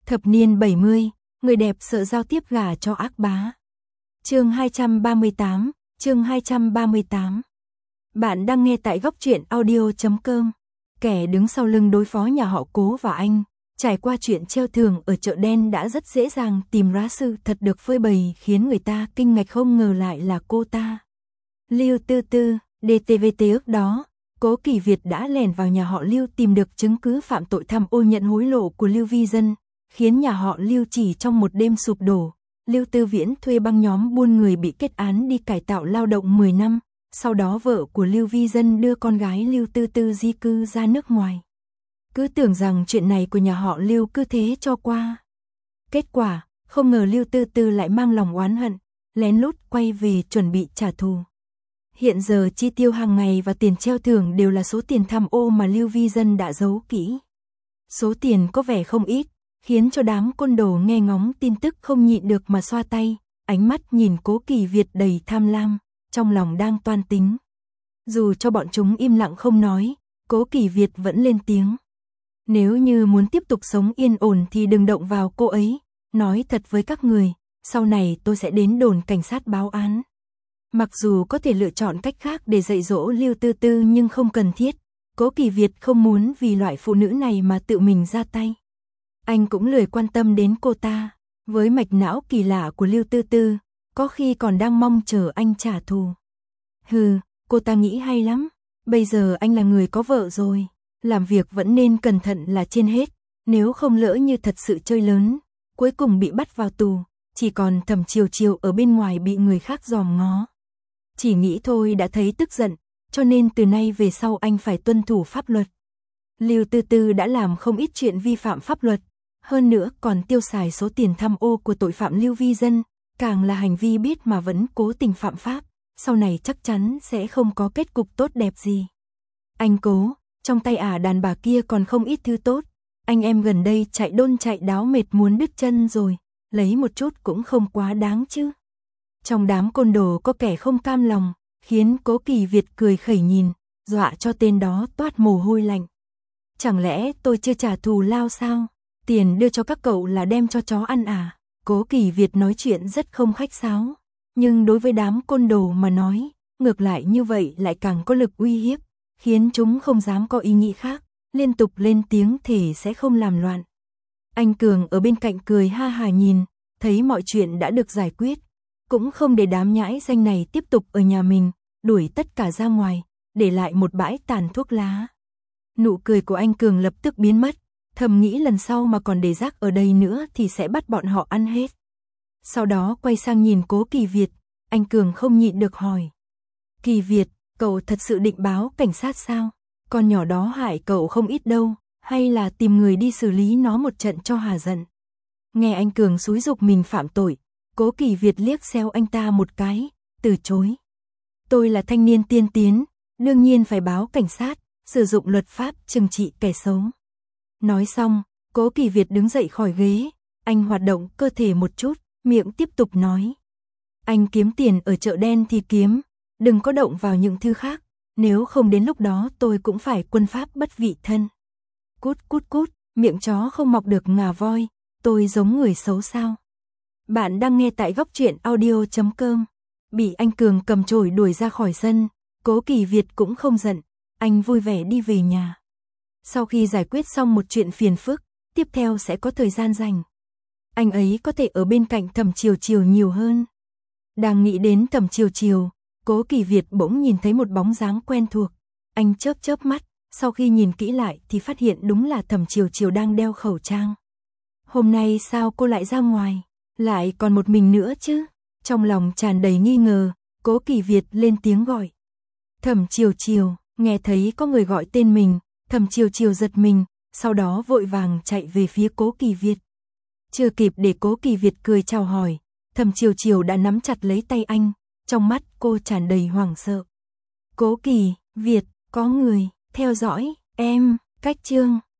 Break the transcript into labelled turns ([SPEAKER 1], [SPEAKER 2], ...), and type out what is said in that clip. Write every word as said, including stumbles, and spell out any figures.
[SPEAKER 1] Thập niên bảy mươi, người đẹp sợ giao tiếp gả cho ác bá. Chương hai trăm ba mươi tám, chương hai trăm ba mươi tám. Bạn đang nghe tại góc truyện audio chấm com. Kẻ đứng sau lưng đối phó nhà họ Cố và anh, trải qua chuyện treo thưởng ở chợ đen đã rất dễ dàng tìm ra sự thật được phơi bày, khiến người ta kinh ngạc không ngờ lại là cô ta. Lưu Tư Tư, đê tê vê tê ước đó, Cố Kỳ Việt đã lẻn vào nhà họ Lưu tìm được chứng cứ phạm tội tham ô nhận hối lộ của Lưu Vi Dân, khiến nhà họ Lưu chỉ trong một đêm sụp đổ. Lưu Tư Viễn thuê băng nhóm buôn người bị kết án đi cải tạo lao động mười năm, sau đó vợ của Lưu Vi Dân đưa con gái Lưu Tư Tư di cư ra nước ngoài. Cứ tưởng rằng chuyện này của nhà họ Lưu cứ thế cho qua. Kết quả, không ngờ Lưu Tư Tư lại mang lòng oán hận, lén lút quay về chuẩn bị trả thù. Hiện giờ chi tiêu hàng ngày và tiền treo thưởng đều là số tiền tham ô mà Lưu Vi Dân đã giấu kỹ. Số tiền có vẻ không ít, khiến cho đám côn đồ nghe ngóng tin tức không nhịn được mà xoa tay, ánh mắt nhìn Cố Kỳ Việt đầy tham lam, trong lòng đang toan tính. Dù cho bọn chúng im lặng không nói, Cố Kỳ Việt vẫn lên tiếng. Nếu như muốn tiếp tục sống yên ổn thì đừng động vào cô ấy, nói thật với các người, sau này tôi sẽ đến đồn cảnh sát báo án. Mặc dù có thể lựa chọn cách khác để dạy dỗ Lưu Tư Tư nhưng không cần thiết, Cố Kỳ Việt không muốn vì loại phụ nữ này mà tự mình ra tay. Anh cũng lười quan tâm đến cô ta, với mạch não kỳ lạ của Lưu Tư Tư, có khi còn đang mong chờ anh trả thù. Hừ, cô ta nghĩ hay lắm, bây giờ anh là người có vợ rồi, làm việc vẫn nên cẩn thận là trên hết, nếu không lỡ như thật sự chơi lớn, cuối cùng bị bắt vào tù, chỉ còn Thẩm Chiều Chiều ở bên ngoài bị người khác dòm ngó. Chỉ nghĩ thôi đã thấy tức giận, cho nên từ nay về sau anh phải tuân thủ pháp luật. Lưu Tư Tư đã làm không ít chuyện vi phạm pháp luật, hơn nữa còn tiêu xài số tiền tham ô của tội phạm Lưu Vi Dân, càng là hành vi biết mà vẫn cố tình phạm pháp, sau này chắc chắn sẽ không có kết cục tốt đẹp gì. Anh Cố, trong tay ả đàn bà kia còn không ít thứ tốt, anh em gần đây chạy đôn chạy đáo mệt muốn đứt chân rồi, lấy một chút cũng không quá đáng chứ. Trong đám côn đồ có kẻ không cam lòng, khiến Cố Kỳ Việt cười khẩy nhìn, dọa cho tên đó toát mồ hôi lạnh. Chẳng lẽ tôi chưa trả thù lao sao? Tiền đưa cho các cậu là đem cho chó ăn à? Cố Kỳ Việt nói chuyện rất không khách sáo, nhưng đối với đám côn đồ mà nói, ngược lại như vậy lại càng có lực uy hiếp, khiến chúng không dám có ý nghĩ khác, liên tục lên tiếng thề sẽ không làm loạn. Anh Cường ở bên cạnh cười ha hà nhìn, thấy mọi chuyện đã được giải quyết, cũng không để đám nhãi danh này tiếp tục ở nhà mình, đuổi tất cả ra ngoài, để lại một bãi tàn thuốc lá. Nụ cười của anh Cường lập tức biến mất, thầm nghĩ lần sau mà còn để rác ở đây nữa thì sẽ bắt bọn họ ăn hết. Sau đó quay sang nhìn Cố Kỳ Việt, anh Cường không nhịn được hỏi. Kỳ Việt, cậu thật sự định báo cảnh sát sao? Con nhỏ đó hại cậu không ít đâu, hay là tìm người đi xử lý nó một trận cho hà giận? Nghe anh Cường xúi giục mình phạm tội, Cố Kỳ Việt liếc xéo anh ta một cái, từ chối. Tôi là thanh niên tiên tiến, đương nhiên phải báo cảnh sát, sử dụng luật pháp trừng trị kẻ xấu. Nói xong, Cố Kỳ Việt đứng dậy khỏi ghế, anh hoạt động cơ thể một chút, miệng tiếp tục nói. Anh kiếm tiền ở chợ đen thì kiếm, đừng có động vào những thứ khác, nếu không đến lúc đó tôi cũng phải quân pháp bất vị thân. Cút cút cút, miệng chó không mọc được ngà voi, tôi giống người xấu sao? Bạn đang nghe tại góc truyện audio chấm com. Bị anh Cường cầm chổi đuổi ra khỏi sân, Cố Kỳ Việt cũng không giận, anh vui vẻ đi về nhà. Sau khi giải quyết xong một chuyện phiền phức, tiếp theo sẽ có thời gian rảnh. Anh ấy có thể ở bên cạnh Thẩm Chiều Chiều nhiều hơn. Đang nghĩ đến Thẩm Chiều Chiều, Cố Kỳ Việt bỗng nhìn thấy một bóng dáng quen thuộc. Anh chớp chớp mắt, sau khi nhìn kỹ lại thì phát hiện đúng là Thẩm Chiều Chiều đang đeo khẩu trang. Hôm nay sao cô lại ra ngoài? Lại còn một mình nữa chứ? Trong lòng tràn đầy nghi ngờ, Cố Kỳ Việt lên tiếng gọi. Thẩm Chiều Chiều, nghe thấy có người gọi tên mình, Thẩm Chiều Chiều giật mình, sau đó vội vàng chạy về phía Cố Kỳ Việt. Chưa kịp để Cố Kỳ Việt cười chào hỏi, Thẩm Chiều Chiều đã nắm chặt lấy tay anh, trong mắt cô tràn đầy hoảng sợ. Cố Kỳ Việt, có người theo dõi em, cách chương